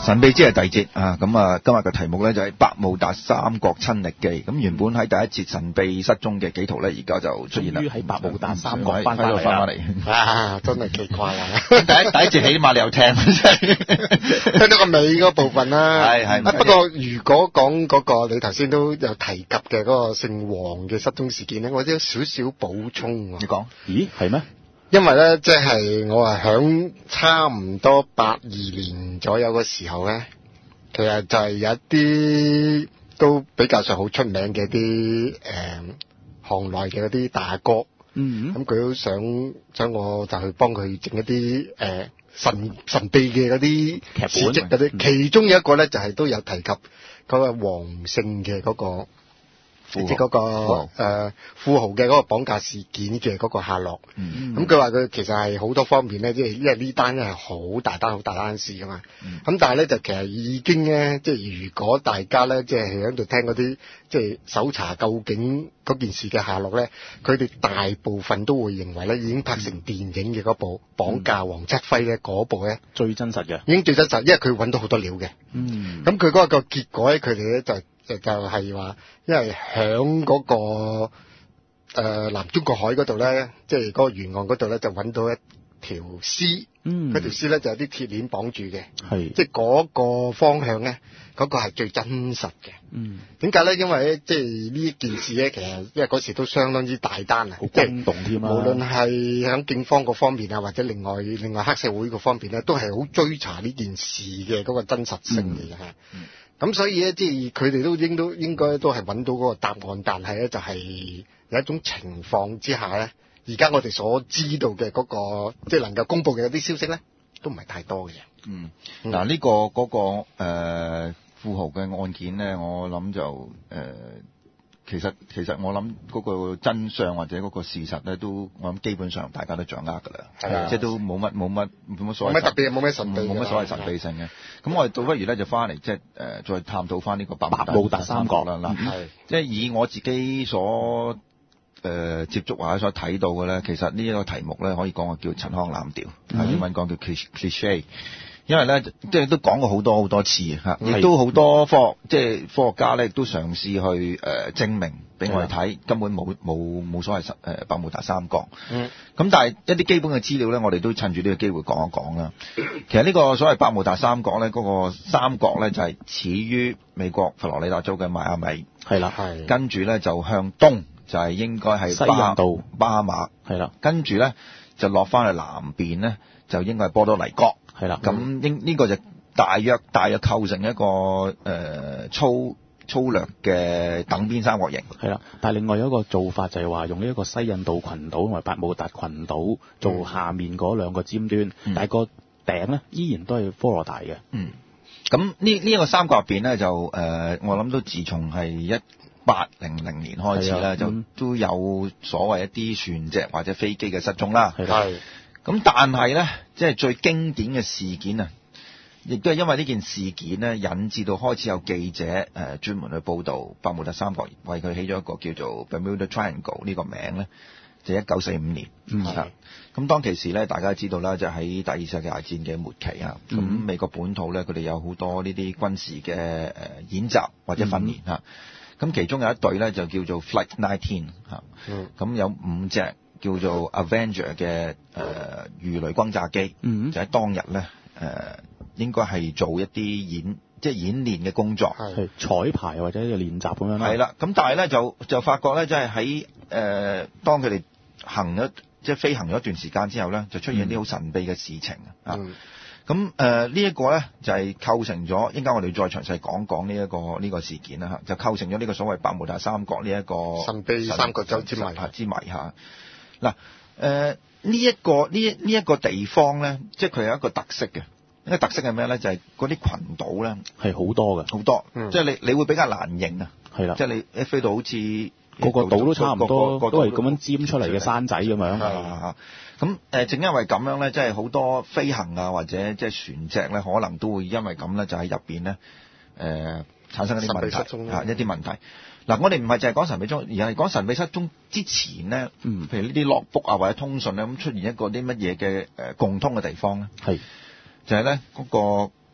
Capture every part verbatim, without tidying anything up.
神秘之夜第二節啊，咁啊今日嘅題目咧就係百慕達三角親歷記。咁原本喺第一節神秘失蹤嘅紀圖咧，而家就出現啦。 終於喺百慕達三角翻返嚟翻返嚟啊，真係奇怪啊！ 第一第一節起碼你有聽， 聽到個尾嗰部分啦。 係係。 不過如果講嗰個你頭先都有提及嘅嗰個姓黃嘅失蹤事件咧，我都有少少補充。 你講？ 咦，係咩？ 因為咧，即係我係響差唔多八二年左右嘅時候咧，其實就係有一啲都比較上好出名嘅啲誒行內嘅嗰啲大哥， 嗯， 咁佢都想想我就去幫佢整一啲誒、呃、神神秘嘅嗰啲事蹟嗰啲，其中有一個咧就係、是、都有提及嗰個黃姓嘅嗰個。即係嗰個誒、呃、富豪嘅嗰個綁架事件嘅嗰個下落，咁佢話佢其實係好多方面咧，即係因為呢單咧係好大單好大單事噶嘛，咁、嗯、但係咧就其實已經咧，即係如果大家咧即係喺度聽嗰啲即係搜查究竟嗰件事嘅下落咧，佢哋大部分都會認為咧已經拍成電影嘅嗰部綁架黃七輝咧嗰部咧最真實嘅， 已經最真實，因為佢揾到好多料嘅，咁佢嗰個結果咧，佢哋咧就。就就係話，因為響嗰、那個誒、呃、南中國海嗰度咧，即係嗰個沿岸嗰度咧，就揾到一條絲，嗯，嗰條絲咧就有啲鐵鏈綁住嘅，係，即係嗰個方向咧，嗰、那個係最真實嘅，嗯，點解咧？因為咧，即係呢一件事咧，其實因為嗰時都相當之大單啊，好轟動添啊，無論係響警方嗰方面啊，或者另外另外黑社會嗰方面咧，都係好追查呢件事嘅嗰個真實性嚟嘅嚇。嗯咁所以咧，即係佢哋都應都應該都係揾到嗰個答案，但係咧就係、是、有一種情況之下咧，而家我哋所知道嘅嗰、那個即係能夠公佈嘅嗰啲消息咧，都唔係太多嘅。嗯， 嗱、嗯、呢、這個嗰、那個誒、呃、富豪嘅案件咧，我諗就誒。呃其實其實我諗嗰個真相或者嗰個事實咧，都我諗基本上大家都掌握㗎啦，係即係都冇乜冇乜冇乜所謂， 冇乜特別，冇乜神秘， 冇乜所謂神秘性嘅。咁我哋倒不如咧就翻嚟即係誒再探討翻呢個百慕達三角啦。嗱、嗯，即係以我自己所誒、呃、接觸或者所睇到嘅咧，其實呢一個題目咧可以講係叫陳腔濫調，嗯、英文講叫 cliché。因為咧，即係都講過好多好多次嚇，亦都好多科學，即係科學家咧，亦都嘗試去誒、呃、證明俾我哋睇，根本冇冇冇所謂誒、呃、百慕達三角。嗯。咁但係一啲基本嘅資料咧，我哋都趁住呢個機會講一講啦。其實呢個所謂百慕達三角咧，嗰、那個三角咧就係始於美國佛羅里達州嘅邁阿密。係啦。係。跟住咧就向東就係應該係西印度巴哈馬。係啦。跟住咧就落翻去南邊咧，就應該係波多黎各。係啦，咁應呢個就大約大約構成一個誒、呃、粗粗略嘅等邊三角形。係啦， 但係另外有一個做法就係話用呢一個西印度群島同埋百慕達群島做下面嗰兩個尖端，嗯、但係個頂咧依然都係科羅大嘅。嗯， 咁呢呢一個三角入邊咧就誒、呃，我諗都自從係一八零零年開始咧，就都有所謂一啲船隻或者飛機嘅失蹤啦。係。咁但係咧，即係最經典嘅事件啊，亦都係因為呢件事件咧，引致到開始有記者誒、呃、專門去報導百慕達三角，為佢起咗一個叫做 Bermuda Triangle 呢個名咧，就一九四五年。嗯。咁當其時咧，大家知道啦，就喺第二次世界大戰嘅末期啊，咁、嗯、美國本土咧，佢哋有好多呢啲軍事嘅誒演習或者訓練嚇。咁、嗯、其中有一隊咧就叫做 Flight nineteen 嚇。嗯。咁有五隻叫做 Avenger 嘅誒、呃、魚雷轟炸機，嗯、就喺當日咧誒、呃、應該係做一啲演即係演練嘅工作，係彩排或者練習咁樣啦。 係啦，咁但係咧就就發覺咧，即係喺誒當佢哋行咗即係飛行咗一段時間之後咧，就出現一啲好神秘嘅事情、嗯、啊。咁誒呢一個咧就係、是、構成咗，應該我哋再詳細講講呢一個呢、這個事件啦嚇，就構成咗呢個所謂百慕達三角呢一個神秘三角洲之謎之謎嚇。嗱，誒呢一個呢呢一個地方咧，即係佢有一個特色嘅，一個特色係咩咧？就係嗰啲群島咧係好多嘅， 好多，嗯、即係你你會比較難認啊，係啦，即係你一飛到好似個個島都差唔多，個個都係咁樣尖出嚟嘅山仔咁樣。 係咁誒，正因為咁樣咧，即係好多飛行啊或者即係船隻咧，可能都會因為咁咧，就喺入邊咧誒產生一啲問題嚇，一啲問題。嗱，我哋唔係淨係講神秘失蹤，而係講神秘失蹤之前咧，嗯，譬如呢啲 logbook 啊或者通訊咧，咁出現一個啲乜嘢嘅誒共通嘅地方咧，係就係咧嗰個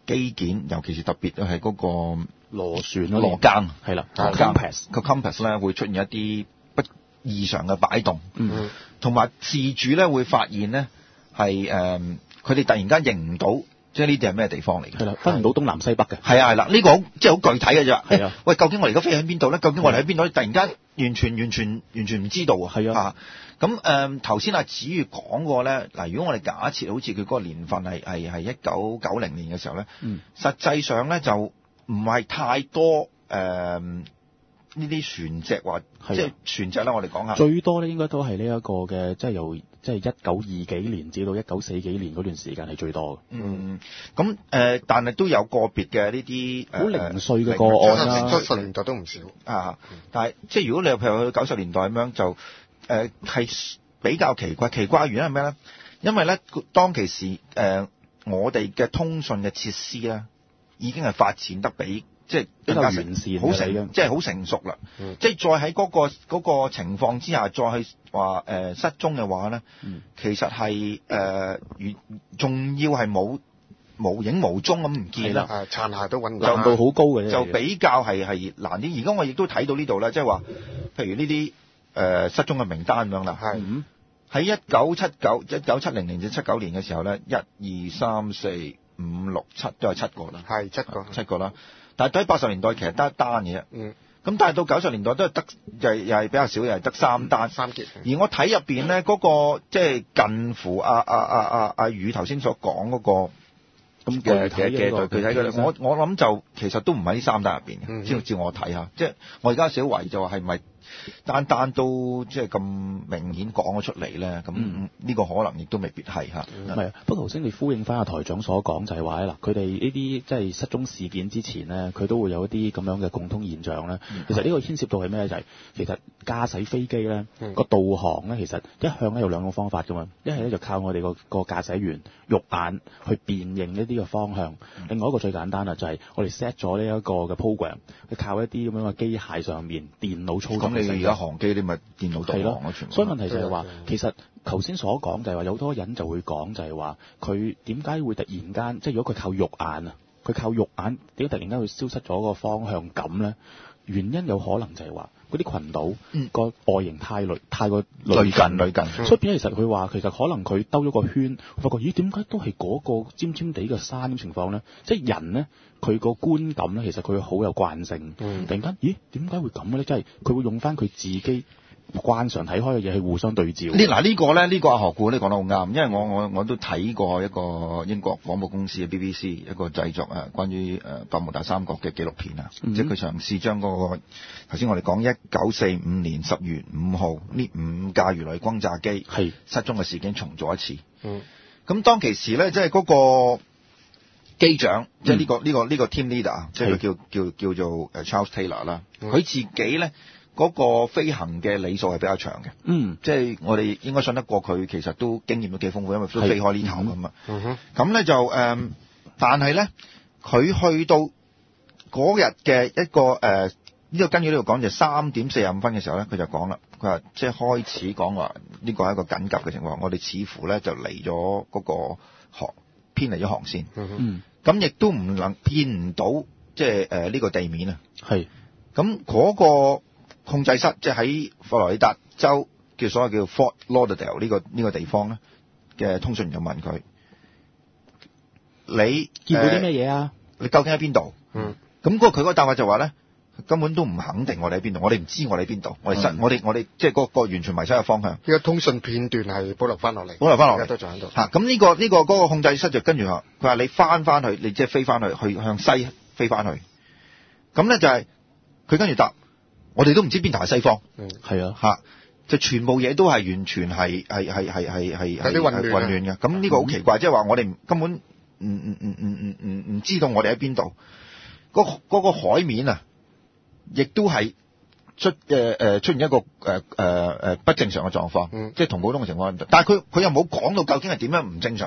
機件，尤其是特別係嗰個螺旋嗰螺更係啦， 個 compass 個 compass 咧會出現一啲不異常嘅擺動， 嗯， 同埋事主咧會發現咧係誒佢哋突然間認唔到，即係呢啲係咩地方嚟嘅？ 係啦，分唔到東南西北嘅。 係啊係啦，呢、呢個好即係好具體嘅啫。 係啊， 喂，究竟我哋而家飛喺邊度咧？究竟我哋喺邊度？突然間完全完全完全唔知道啊！ 係啊， 咁誒頭先阿子瑜講過咧，嗱，如果我哋假設好似佢嗰個年份係係係一九九零年嘅時候咧， 嗯， 實際上咧就唔係太多誒呢啲船隻話，即係船隻咧，我哋講下最多咧應該都係呢一個嘅，即係由即係一九二幾年至到一九四幾年嗰段時間係最多嘅。 嗯，咁誒、呃，但係都有個別嘅呢啲好零碎嘅個案啦。 七十年代都唔少啊，但係即係如果你譬如去九十年代咁樣就誒係、呃、比較奇怪，奇怪嘅原因係咩咧？因為咧當其時誒、呃、我哋嘅通訊嘅設施咧已經係發展得比即係比較完善， 好成即係好成熟啦。 嗯、 即係再喺嗰、嗰個嗰、嗰個情況之下，再去話誒、呃、失蹤嘅話咧， 嗯、 其實係誒仲要係冇無影無蹤咁唔見啦， 係殘骸都揾唔到，難度好高嘅， 就比較係係難啲。而家我亦都睇到呢度咧，即係話，譬如呢啲誒失蹤嘅名單咁樣啦， 係喺一九七九一九七零年至七九年嘅時候咧，一二三四五六七都係七個啦， 係七個七個啦。但係喺八十年代其實得一單嘅啫， 嗯， 咁但係到九十年代都係得又係又係比較少，又係得三單、嗯、 三件。 而我睇入邊咧嗰個即係近乎阿阿阿阿阿宇頭先所講嗰個咁嘅嘅嘅具體嘅，我我諗就其實都唔喺呢三單入邊嘅，只要照我睇下，即係我而家小維就話係咪單單都即係咁明顯講咗出嚟咧？咁呢個可能亦都未必係嚇。 唔係啊，不過頭先你呼應翻阿台長所講就係話咧嗱，佢哋呢啲即係失蹤事件之前咧，佢都會有一啲咁樣嘅共通現象咧。嗯、其實呢個牽涉到係咩？就係、是、其實駕駛飛機咧個、嗯、導航咧，其實一向咧有兩個方法噶嘛。一係咧就靠我哋個個駕駛員肉眼去辨認一啲嘅方向。嗯、另外一個最簡單啊，就係我哋 set 咗呢一個嘅 program，去靠一啲咁樣嘅機械上面電腦操作。 咁你而家航機你咪電腦導航咯，全部。 所以問題就係話，其實頭先所講就係話，有好多人就會講就係話，佢點解會突然間，即係如果佢靠肉眼啊，佢靠肉眼點解突然間會消失咗個方向感咧？原因有可能就係話嗰啲群島個外形太類太過類近類近，嗯、所以變咗其實佢話其實可能佢兜咗個圈，發覺咦點解都係嗰個尖尖地嘅山嘅情況咧？即係人咧，佢個觀感咧，其實佢好有慣性。嗯、突然間咦點解會咁嘅咧？即係佢會用翻佢自己慣常睇開嘅嘢去互相對照。 呢嗱呢個咧，呢、呢個阿何故咧講得好啱，因為我我我都睇過一個英國廣播公司嘅 B B C 一個製作啊，關於誒百慕達三角嘅紀錄片啊，嗯、即係佢嘗試將嗰、嗰個頭先我哋講一九四五年十月五號呢五架魚雷轟炸機係失蹤嘅事件重做一次。嗯，咁當其時咧，即係嗰個機長，嗯、即係呢、呢個呢、呢個呢、呢個 team leader 啊，即係佢叫叫叫做誒 Charles Taylor 啦、嗯，佢自己咧。嗰個飛行嘅里數係比較長嘅，嗯，即係我哋應該信得過佢，其實都經驗都幾豐富，因為都飛開呢頭咁啊。嗯哼，咁咧就誒、呃，但係咧佢去到嗰日嘅一個誒，呢、呃這個跟住呢度講就三點四十五分嘅時候咧，佢就講啦，佢話即係開始講話呢個係一個緊急嘅情況，我哋似乎咧就離咗嗰個航偏離咗航線，嗯，咁亦都唔能見唔到即係誒呢個地面啊，係，咁嗰個控制室即係喺佛羅里達州叫所謂叫 Fort Lauderdale 呢個呢個地方咧嘅通訊員就問佢：你見到啲咩嘢啊？ 你究竟喺邊度？嗯，咁嗰個佢嗰個答法就話咧，根本都唔肯定我哋喺邊度，我哋唔知我哋喺邊度，我哋失、嗯、我哋我哋即係嗰個完全迷失嘅方向。呢個通訊片段係保留翻落嚟， 保留翻落嚟， 而家都仲喺度。 嚇，咁呢個呢個嗰個控制室就跟住話，佢話你翻翻去，你即係飛翻去，去向西飛翻去。咁咧就係佢跟住答。我哋都唔知邊頭係西方， 嗯，係啊， 嚇，就全部嘢都係完全係係係係係係係混亂嘅。咁呢個好奇怪，即係話我哋根本唔唔唔唔唔唔唔知道我哋喺邊度。嗰嗰個海面啊，亦都係出誒誒、呃、出現一個誒誒誒不正常嘅狀況，嗯、即係同普通嘅情況。但係佢佢又冇講到究竟係點樣唔正常法。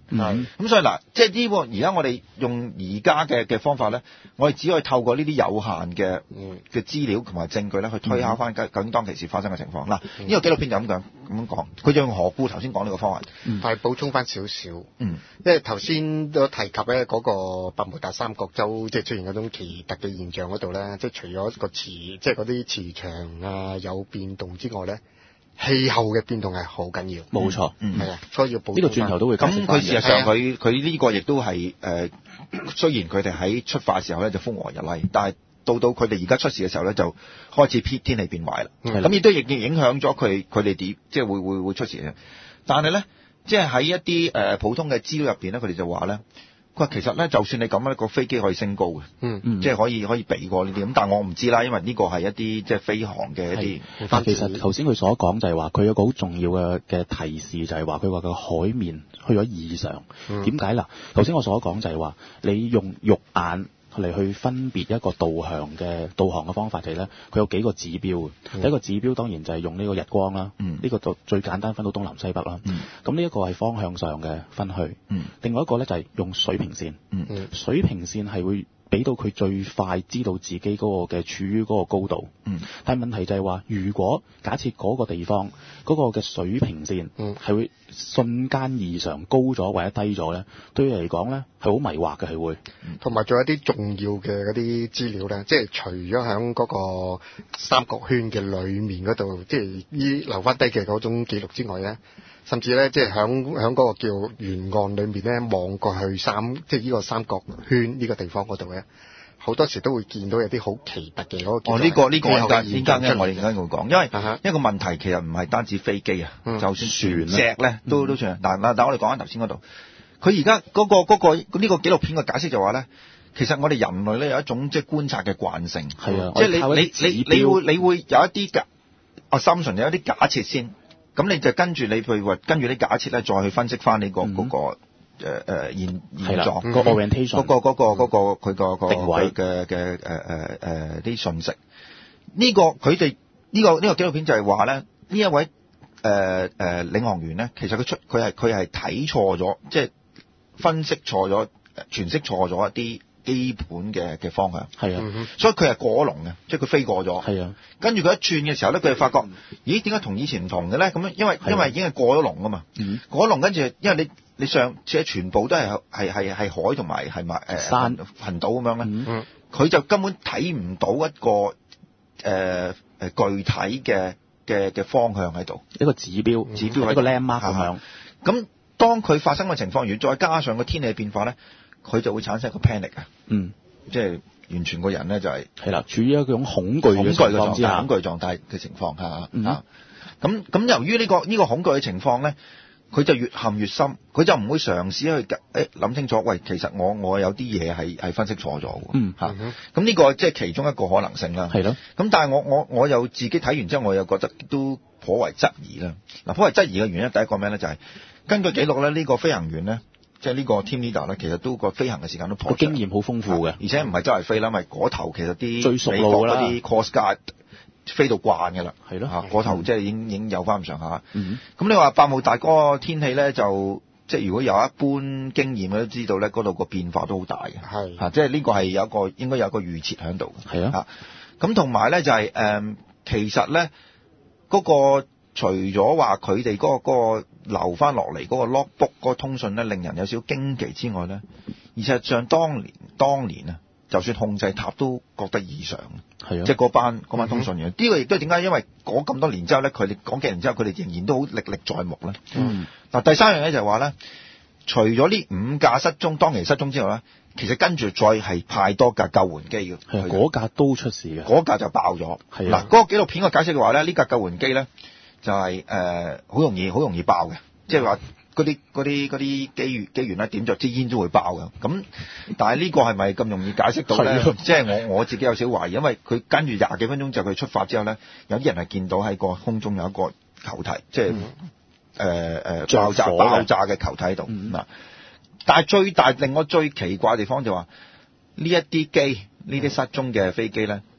係咁所以嗱，即係呢個而家我哋用而家嘅嘅方法咧，我哋只可以透過呢啲有限嘅嘅資料同埋證據咧，去推敲翻究竟當其時發生嘅情況。嗱，呢個紀錄片就咁講咁樣講，佢就用何故頭先講呢個方案， 係補充翻少少。 嗯， 因為頭先都提及咧嗰個百慕達三角洲即係出現嗰種奇特嘅現象嗰度咧，即係除咗個磁即係嗰啲磁場啊有變動之外咧，氣候嘅變動係好緊要。 冇錯， 嗯，係啊，所以要補充。 呢個轉頭都會咁佢事實上佢佢呢個亦都係誒，雖然佢哋喺出發嘅時候咧就風和日麗，但係到到佢哋而家出事嘅時候咧就開始天天氣變壞啦。咁亦都亦影響咗佢佢哋點即係會會會出事嘅。但係咧，即係喺一啲誒、呃、普通嘅資料入邊咧，佢哋就話咧，佢話其實咧，就算你咁樣個飛機可以升高嘅， 嗯嗯，即係可以可以避過呢啲。咁但係我唔知啦，因為呢個係一啲即係飛航嘅一啲。 但其實頭先佢所講就係話，佢有個好重要嘅嘅提示就係話，佢話個海面去咗異常。點解嗱？頭先我所講就係話，你用肉眼嚟去分別一個導向嘅導航嘅方法就係咧，佢有幾個指標。嗯、第一個指標當然就係用呢個日光啦，呢、嗯、個就最簡單分到東南西北啦。咁呢一個係方向上嘅分去。嗯、另外一個咧就係用水平線。嗯、水平線係會俾到佢最快知道自己嗰個嘅處於嗰個高度。嗯、但係問題就係話，如果假設嗰個地方嗰、嗰個嘅水平線係會瞬間異常高咗或者低咗咧，對佢嚟講咧係好迷惑嘅，係會。 同埋仲有啲重要嘅嗰啲資料咧，即係除咗喺嗰個三角圈嘅裡面嗰度，即係依留翻低嘅嗰種記錄之外咧，甚至咧即係喺喺嗰個叫沿岸裏面咧望過去三，即係呢個三角圈呢個地方嗰度咧，好多時都會見到有啲好奇特嘅嗰個。哦， 呢、這個呢、這個而家而家我哋而家會講，因為、uh-huh. 一個問題其實唔係單止飛機啊、嗯，就算船隻咧都都算。但但我哋講翻頭先嗰度，佢而家嗰個嗰、那個呢、這個紀錄片嘅解釋就話咧，其實我哋人類咧有一種即係觀察嘅慣性，係啊，即係你你你你會你會有一啲嘅 assumption，有一啲假設先，咁你就跟住你譬如話跟住啲假設咧，再去分析翻你個嗰個。嗯誒、呃、誒現現狀、 嗯那個 orientation 嗰、那個嗰、那個嗰、那個佢個個定位嘅嘅誒誒誒啲信息，呢、這個佢哋呢個呢、這個紀錄片就係話咧，呢一位誒誒、呃呃、領航員咧，其實佢出佢係佢係睇錯咗，即係分析錯咗，詮釋錯咗一啲基本嘅嘅方向，係啊、嗯，所以佢係過咗龍嘅，即係佢飛過咗，係啊，跟住佢一轉嘅時候咧，佢就發覺，咦，點解同以前唔同嘅咧？咁樣因為因為已經係過咗龍㗎嘛，嗯、過咗龍跟住，因為你。你上即係全部都係係係係海同埋係埋誒山群島咁樣咧，佢、嗯、就根本睇唔到一個誒誒、呃、具體嘅嘅嘅方向喺度，一個指標、嗯、指標喺一個 landmark 咁樣。咁當佢發生嘅情況，如果再加上個天氣變化咧，佢就會產生一個 panic 啊，嗯，即係完全個人咧就係係啦，處於一種恐懼嘅狀態之下，恐懼狀態嘅情況下啊，咁咁由於呢、呢個呢、呢個恐懼嘅情況咧。佢就越陷越深，佢就唔會嘗試去誒諗清楚。喂，其實我我有啲嘢係係分析錯咗喎。嗯，嚇、嗯。咁呢個即係其中一個可能性啦。係咯。咁但係我我我又自己睇完之後，我又覺得都頗為質疑啦。嗱，頗為質疑嘅原因，第一個咩咧？就係、是、根據記錄咧，呢、這個飛行員咧，即係呢個 team leader 咧，其實都個飛行嘅時間都頗長，個經驗好豐富嘅，而且唔係周圍飛啦，因為嗰頭其實啲最熟路啦，啲 coast guard。飛到慣嘅啦，係咯，嚇嗰頭即係已經已經有翻咁上下。咁、嗯、你話百慕達嗰個天氣咧，就即係如果有一般經驗嘅都知道咧，嗰度個變化都好大嘅，係嚇，即係呢個係有一個應該有一個預設喺度嘅，係啊。咁同埋咧就係、是、誒、嗯，其實咧嗰、那個除咗話佢哋嗰個嗰、那個留翻落嚟嗰個 logbook 嗰個通訊咧，令人有少少驚奇之外咧，而實際上當年當年啊。就算控制塔都覺得異常，係啊，即係嗰班嗰班通訊員，呢、嗯這個亦都係點解？因為嗰咁多年之後咧，佢哋講幾年之後，佢哋仍然都好歷歷在目咧。嗯，嗱，第三樣嘢就係話咧，除咗呢五架失蹤當期失蹤之後咧，其實跟住再係派多架救援機嘅，係嗰架都出事嘅，嗰架就爆咗。係嗱，嗰、那個紀錄片嘅解釋嘅話咧，呢架救援機咧就係誒好容易好容易爆嘅，即係話。嗰啲嗰啲嗰啲機員機員咧點着支煙都會爆嘅，咁但係呢個係咪咁容易解釋到咧？即係我我自己有少懷疑，因為佢跟住廿幾分鐘就佢出發之後咧，有啲人係見到喺個空中有一個球體，即係誒誒爆炸爆炸嘅球體喺度嗱。但係最大令我最奇怪嘅地方就話呢一啲機呢啲失蹤嘅飛機咧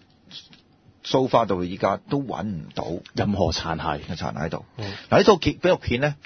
，so far到而家都揾唔到任何殘骸嘅殘骸喺度。嗱呢套紀錄片咧。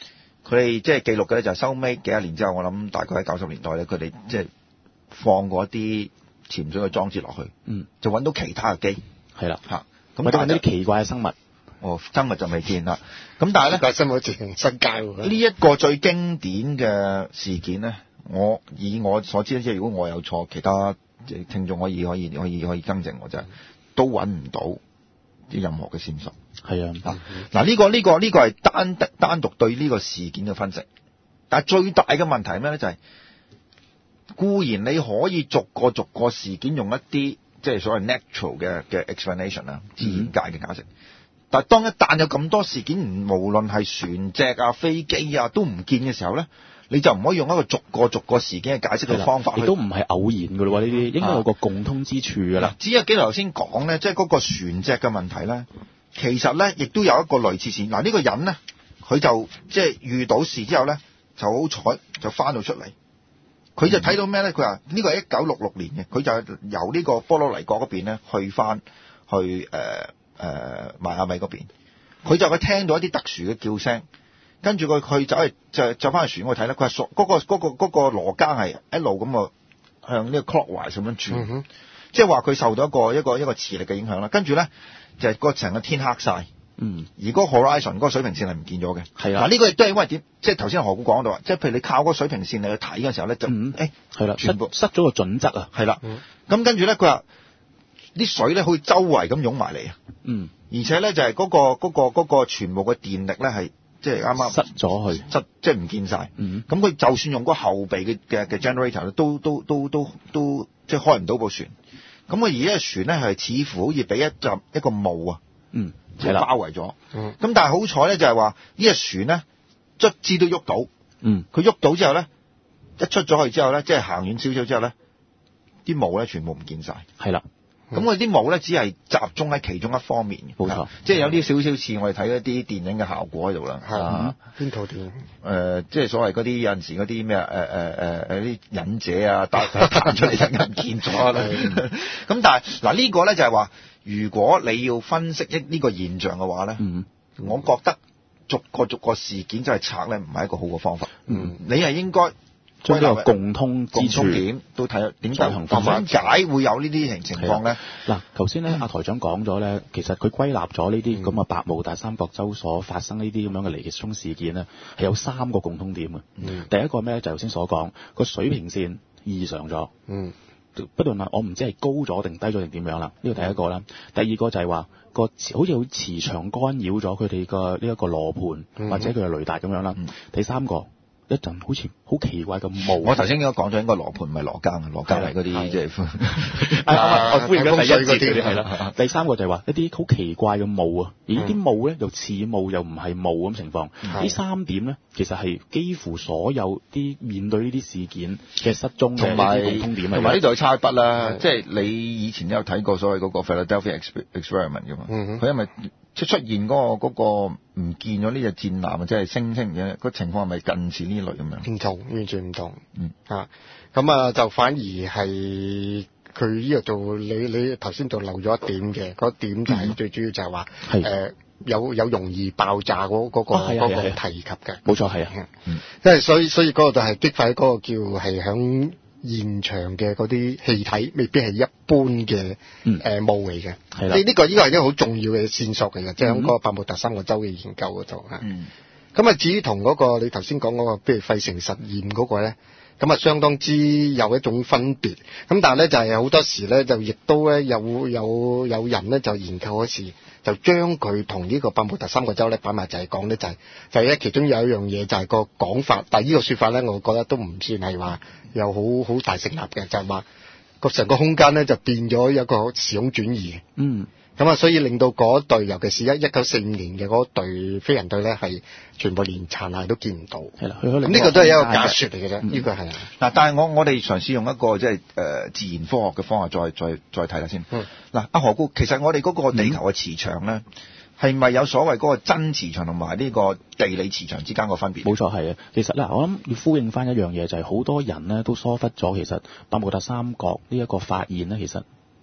佢哋即係記錄嘅咧就係收尾幾廿年之後，我諗大概喺九十年代咧，佢哋即係放過一啲潛水嘅裝置落去， 嗯， 就揾到其他嘅機， 係啦嚇， 咁或者揾啲奇怪嘅生物。 哦，生物就未見啦。咁但係咧， 怪生物好似新界喎。 呢一個最經典嘅事件咧，我以我所知咧，即係如果我有錯，其他聽眾可以可以可以可以更正我，就係都揾唔到任何嘅線索。 係啊， 嗱、嗯，呢、這個呢、這個呢、這個係單單獨對呢個事件嘅分析，但係最大嘅問題係咩咧？就係、是、固然你可以逐個逐個事件用一啲即係所謂 natural 嘅嘅 explanation 啦，自然界嘅解釋。嗯，但係當一旦有咁多事件，無論係船隻啊、飛機啊都唔見嘅時候咧，你就唔可以用一個逐個逐個事件嘅解釋嘅方法，亦都唔係偶然㗎咯喎，呢啲應該有個共通之處㗎啦。 只有幾頭先講咧，即係嗰個船隻嘅問題咧，其實咧亦都有一個類似事。嗱，呢個人咧，佢就即係遇到事之後咧，就好彩就翻到出嚟，佢就睇到咩咧？佢話呢個係一九六六年嘅，佢就由呢個波羅尼國嗰邊咧去翻去誒。呃誒、呃、邁阿密嗰邊，佢就佢聽到一啲特殊嘅叫聲，跟住佢佢走去就就翻去船嗰度睇咧，佢話嗰個嗰、嗰個嗰、嗰個羅庚係一路咁啊向呢個 clockwise 咁樣轉，嗯、即係話佢受到一個一個一個磁力嘅影響啦。跟住咧就係個成個天黑晒，嗯，而嗰個 horizon 嗰個水平線係唔見咗嘅，係啦。嗱呢個亦都係因為點？即係頭先何故講到啊，即係譬如你靠嗰個水平線你去睇嘅時候咧，就誒係啦，全部失咗個準則啊， 係啦。咁跟住咧佢話。啲水咧好似周圍咁湧埋嚟啊！嗯，而且咧就係嗰、嗰個嗰、嗰個嗰、嗰個全部嘅電力咧係即係啱啱失咗去， 失即係唔見晒。嗯，咁佢就算用嗰個後備嘅嘅嘅 generator 都都都都都即係開唔到部船。咁佢而家嘅船咧係似乎好似俾一陣一個霧啊，嗯，即係包圍咗。嗯，咁但係好彩咧就係話呢隻船咧卒之都喐到。嗯，佢喐到之後咧一出咗去之後咧，即係行遠少少之後咧，啲霧咧全部唔見晒。係啦。咁佢啲霧咧，只係集中喺其中一方面，冇錯，即係有啲少少似我哋睇一啲電影嘅效果喺度啦。係邊套電影？誒、呃，即係所謂嗰啲有陣時嗰啲咩誒誒誒誒啲忍者啊，彈彈出嚟突然間見咗啦。咁但係嗱呢個咧就係話，如果你要分析一呢個現象嘅話咧，嗯，我覺得逐個逐個事件就係拆咧，唔係一個好嘅方法。嗯，你係應該。 將呢個共通之處點都睇點解點解會有呢啲情情況咧？ 嗱，頭先咧阿台長講咗咧，其實佢歸納咗呢啲咁嘅百慕達三角洲所發生呢啲咁樣嘅離奇衝事件咧，係有三個共通點嘅。嗯，第一個咩咧？就頭先所講個水平線異常咗。嗯，不論係我唔知係高咗定低咗定點樣啦。呢個第一個啦。第二個就係話個好似好磁場干擾咗佢哋個呢一個羅盤、嗯、或者佢嘅雷達咁樣啦。嗯，第三個。一陣好似好奇怪嘅霧。我頭先應該講咗應該羅盤唔係羅庚啊，羅庚係嗰啲即係。我呼應緊第一節嗰啲係啦。第三個就係話一啲好奇怪嘅霧啊，而呢啲霧咧又似霧又唔係霧咁情況。呢三點咧其實係幾乎所有啲面對呢啲事件嘅失蹤嘅啲共通點。同埋呢度差筆啦，即係你以前都有睇過所謂嗰個 Philadelphia Experiment 㗎嘛。佢因為即出現嗰、嗰個嗰、嗰個唔見咗呢隻戰艦，即係星星嘅個情況係咪近似呢類咁樣？唔同，完全唔同。嗯啊，咁啊就反而係佢呢度做你你頭先就漏咗一點嘅，嗰點就係最主要就係話誒有有容易爆炸嗰、嗰個嗰、嗰個提及嘅。冇錯，係啊。嗯，因為所以所以嗰個就係激發嗰個叫係響現場嘅嗰啲氣體未必係一般嘅誒霧嚟嘅，係啦。呢呢個呢個係一個好重要嘅線索嚟嘅，即係喺嗰個百慕達三角洲嘅研究嗰度嚇。咁啊，至於同嗰個你頭先講嗰個，譬如費城實驗嗰個咧，咁啊相當之有一種分別。咁但係咧就係好多時咧就亦都咧有有有人咧就研究嗰時就將佢同呢個百慕達三角洲咧擺埋就係講咧就係就係咧其中有一樣嘢就係個講法，但係呢個說法咧我覺得都唔算係話又好好大成立嘅，就係話個成個空間咧就變咗一個時空轉移。嗯。咁啊，所以令到嗰隊，尤其是一一九四五年嘅嗰隊飛人隊咧，係全部連殘骸都見唔到。係啦，咁呢個都係一個假說嚟嘅啫。呢個係嗱，但係我我哋嘗試用一個即係誒自然科學嘅方法再再再睇下先。嗯。嗱，阿何姑，其實我哋嗰個地球嘅磁場咧，係、嗯、咪有所謂嗰個真磁場同埋呢個地理磁場之間個分別？冇錯，係啊。其實嗱，我諗要呼應翻一樣嘢，就係、是、好多人咧都疏忽咗，其實百慕達三角呢一個發現咧，其實。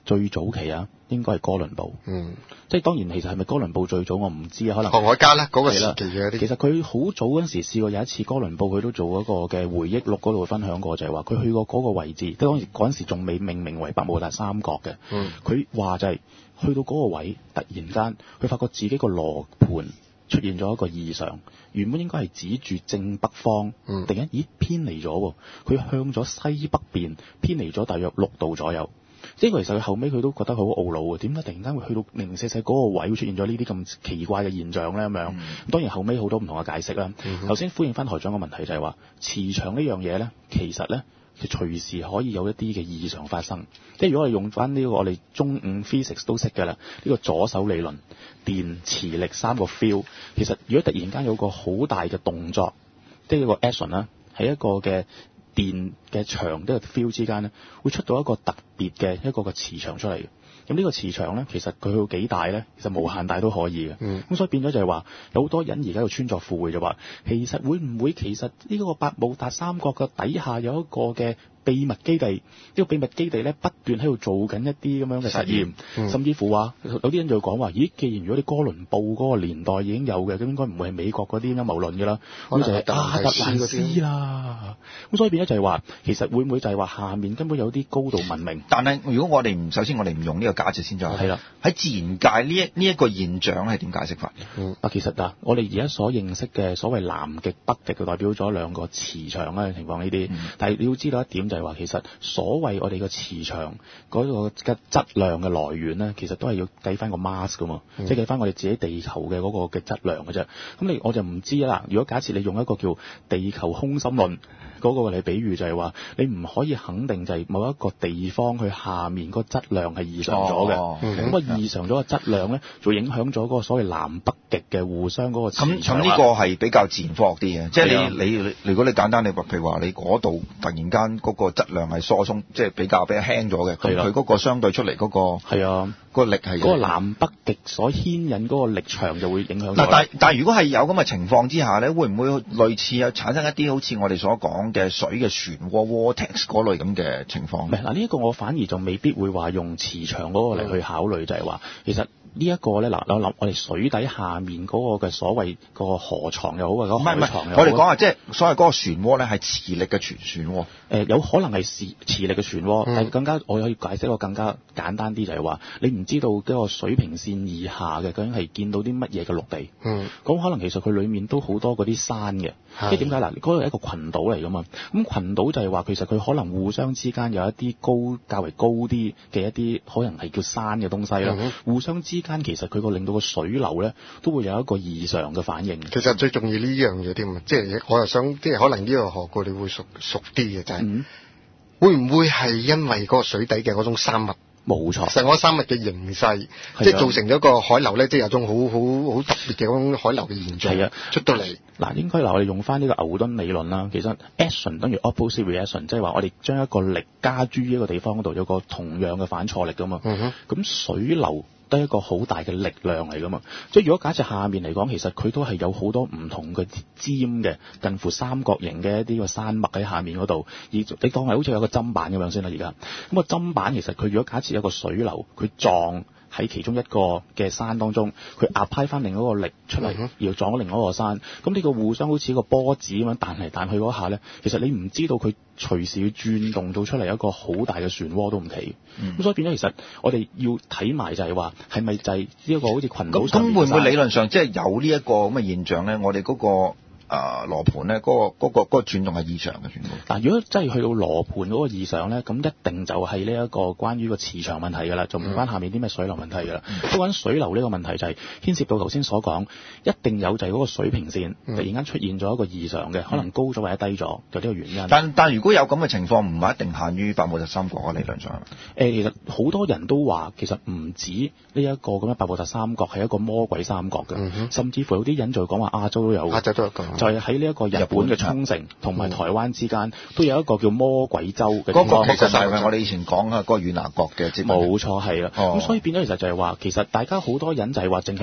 最早期啊，應該係哥倫布。 嗯， 即係當然，其實係咪哥倫布最早我唔知啊，可能航海家咧嗰個時期嘅啲。 其實佢好早嗰陣時試過有一次哥倫布佢都做嗰個嘅回憶錄嗰度分享過，就係話佢去過嗰個位置，即係當時嗰陣時仲未命名為百慕達三角嘅。 嗯，佢話就係去到嗰個位，突然間佢發覺自己個羅盤出現咗一個異常，原本應該係指住正北方， 嗯、 突然間咦偏離咗，佢向咗西北邊偏離咗大約六度左右。呢個其實佢後尾佢都覺得好懊惱嘅，點解突然間會去到零零四四嗰個位會出現咗呢啲咁奇怪嘅現象咧？咁樣、嗯，當然後尾好多唔同嘅解釋啦。頭先、嗯、呼應翻台長嘅問題就係話，磁場呢樣嘢咧，其實咧佢隨時可以有一啲嘅異常發生。即係如果我哋用翻呢個我哋中五 physics 都識嘅啦，呢、呢個左手理論，電、磁力三個 field， 其實如果突然間有個好大嘅動作，即係一個 action 啦，係一個嘅電嘅場呢個 field 之間咧，會出到一個特別嘅一個嘅磁場出嚟嘅。咁呢個磁場咧，其實佢去到幾大咧？其實無限大都可以嘅。咁、嗯、所以變咗就係話，有好多人而家喺度穿鑿附會就話，其實會唔會其實呢個百慕達三角嘅底下有一個嘅秘密基地？呢、這個秘密基地咧不斷喺度做緊一啲咁樣嘅實驗，嗯、甚至乎話有啲人就講話，咦，既然如果你哥倫布嗰個年代已經有嘅，咁應該唔會係美國嗰啲陰謀論嘅啦，咁就係亞特蘭斯啦。咁所以變咗就係話，其實會唔會就係話下面根本有啲高度文明？ 但係如果我哋唔首先我哋唔用呢個假設先，就係啦，喺自然界呢一呢一個現象係點解釋法？ 嗯，啊，其實嗱，我哋而家所認識嘅所謂南極、北極，就代表咗兩個磁場嘅情況呢啲。嗯、但係你要知道一點就係話，其實所謂我哋個磁場嗰個嘅質量嘅來源咧，其實都係要計翻個 mass 噶嘛，嗯、即係計翻我哋自己地球嘅嗰個嘅質量嘅啫。咁你我就唔知啦。如果假設你用一個叫地球空心論嗰個嚟比喻，就係話你唔可以肯定就係某一個地方佢下面個質量係異常咗嘅。咁啊、嗯，異常咗個質量咧，就影響咗嗰個所謂南北極嘅互相嗰個磁場。咁咁呢個係比較自然科學啲嘅，即係你你你，如果你簡單你話，譬如話你嗰度突然間嗰個質量係疏鬆，即係比較比較輕咗嘅，咁佢嗰個相對出嚟嗰個係啊，嗰個力係嗰個南北極所牽引嗰個力場就會影響。嗱，但但係如果係有咁嘅情況之下咧，會唔會類似有產生一啲好似我哋所講嘅水嘅漩渦 vortex 嗰類咁嘅情況？唔係嗱，呢一個我反而就未必會話用磁場嗰個嚟去考慮，就係話其實呢一個咧，嗱，我諗我哋水底下面嗰個嘅所謂個河床又好啊，嗰個海床又好，我哋講下即係所謂嗰個漩渦咧係磁力嘅漩漩渦。誒，有可能係磁磁力嘅漩渦，但係更加我可以解釋個更加簡單啲，就係話你唔知道嗰個水平線以下嘅究竟係見到啲乜嘢嘅陸地。嗯，咁可能其實佢裡面都好多嗰啲山嘅，即係點解嗱？嗰個係一個群島嚟㗎嘛。咁群島就係話其實佢可能互相之間有一啲高較為高啲嘅一啲可能係叫山嘅東西啦。嗯、互相之間其實佢個令到個水流咧都會有一個異常嘅反應。其實最重要呢樣嘢添啊，即係我又想即係可能呢個河谷你會熟熟啲嘅就係、是。嗯、會唔會係因為嗰個水底嘅嗰種生物？冇錯，成個生物嘅形勢，的即係造成咗個海流咧，即係有種好好好特別嘅嗰種海流嘅現象。係啊，出到嚟嗱，應該嗱，我哋用翻呢個牛頓理論啦。其實 action 等於 opposite reaction，即係話我哋將一個力加諸於一個地方嗰度，有個同樣嘅反錯力噶嘛。嗯哼，咁水流都係一個好大嘅力量嚟噶嘛，即係如果假設下面嚟講，其實佢都係有好多唔同嘅尖嘅近乎三角形嘅一啲個山脈喺下面嗰度，而你當係好似有個砧板咁樣先啦。而家咁個砧板其實佢如果假設有個水流，佢撞喺其中一個嘅山當中，佢壓派翻另一個力出嚟，嗯、然後撞咗另一個山，咁呢個互相好似一個波子咁樣彈嚟彈去嗰下咧，其實你唔知道佢隨時要轉動到出嚟一個好大嘅漩渦都唔奇。咁、嗯、所以變咗其實我哋要睇埋就係話係咪就係呢一個好似群島上面嘅山？咁會唔會理論上即係有呢一個咁嘅現象咧？我哋嗰、嗰個。啊、呃、羅盤咧，嗰、嗰個嗰、嗰個嗰、嗰個轉動係異常嘅全部。嗱，如果真係去到羅盤嗰個異常咧，咁一定就係呢一個關於個磁場問題㗎啦，就唔關下面啲咩水流問題㗎啦。不過、嗯、水流呢個問題就係牽涉到頭先所講，一定有就係嗰個水平線、嗯、突然間出現咗一個異常嘅，可能高咗或者低咗，就呢個原因。但但如果有咁嘅情況，唔係一定限於百慕達三角啊，理論上。誒、呃，其實好多人都話，其實唔止呢一個咁樣百慕達三角係一個魔鬼三角嘅，嗯、哼甚至乎有啲人就講話亞洲都有，亞洲都有咁。就係喺呢一個日本嘅沖繩同埋台灣之間，都有一個叫魔鬼洲嘅地方。嗰個其實係咪我哋以前講啊嗰個與那國嘅節目？冇錯，係啦。咁、哦、所以變咗其實就係話，其實大家好多人就係話淨係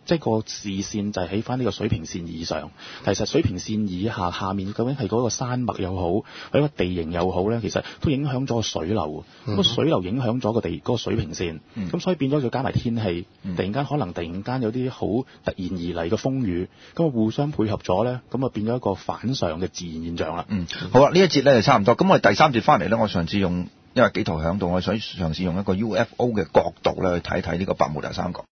即係個視線就係喺翻呢個水平線以上。其實水平線以下下面究竟係嗰個山脈又好，或者個地形又好咧，其實都影響咗個水流。咁個、嗯、水流影響咗個地嗰、嗰個水平線。咁、嗯、所以變咗再加埋天氣，突然間可能突然間有啲好突然而嚟嘅風雨，咁啊互相配合咗咧，咁啊變咗一個反常嘅自然現象啦。 嗯，好啦，呢一節咧就差唔多。咁我哋第三節翻嚟咧，我上次用因為幾圖響度，我想嘗試用一個 U F O 嘅角度咧去睇睇呢個百慕達三角。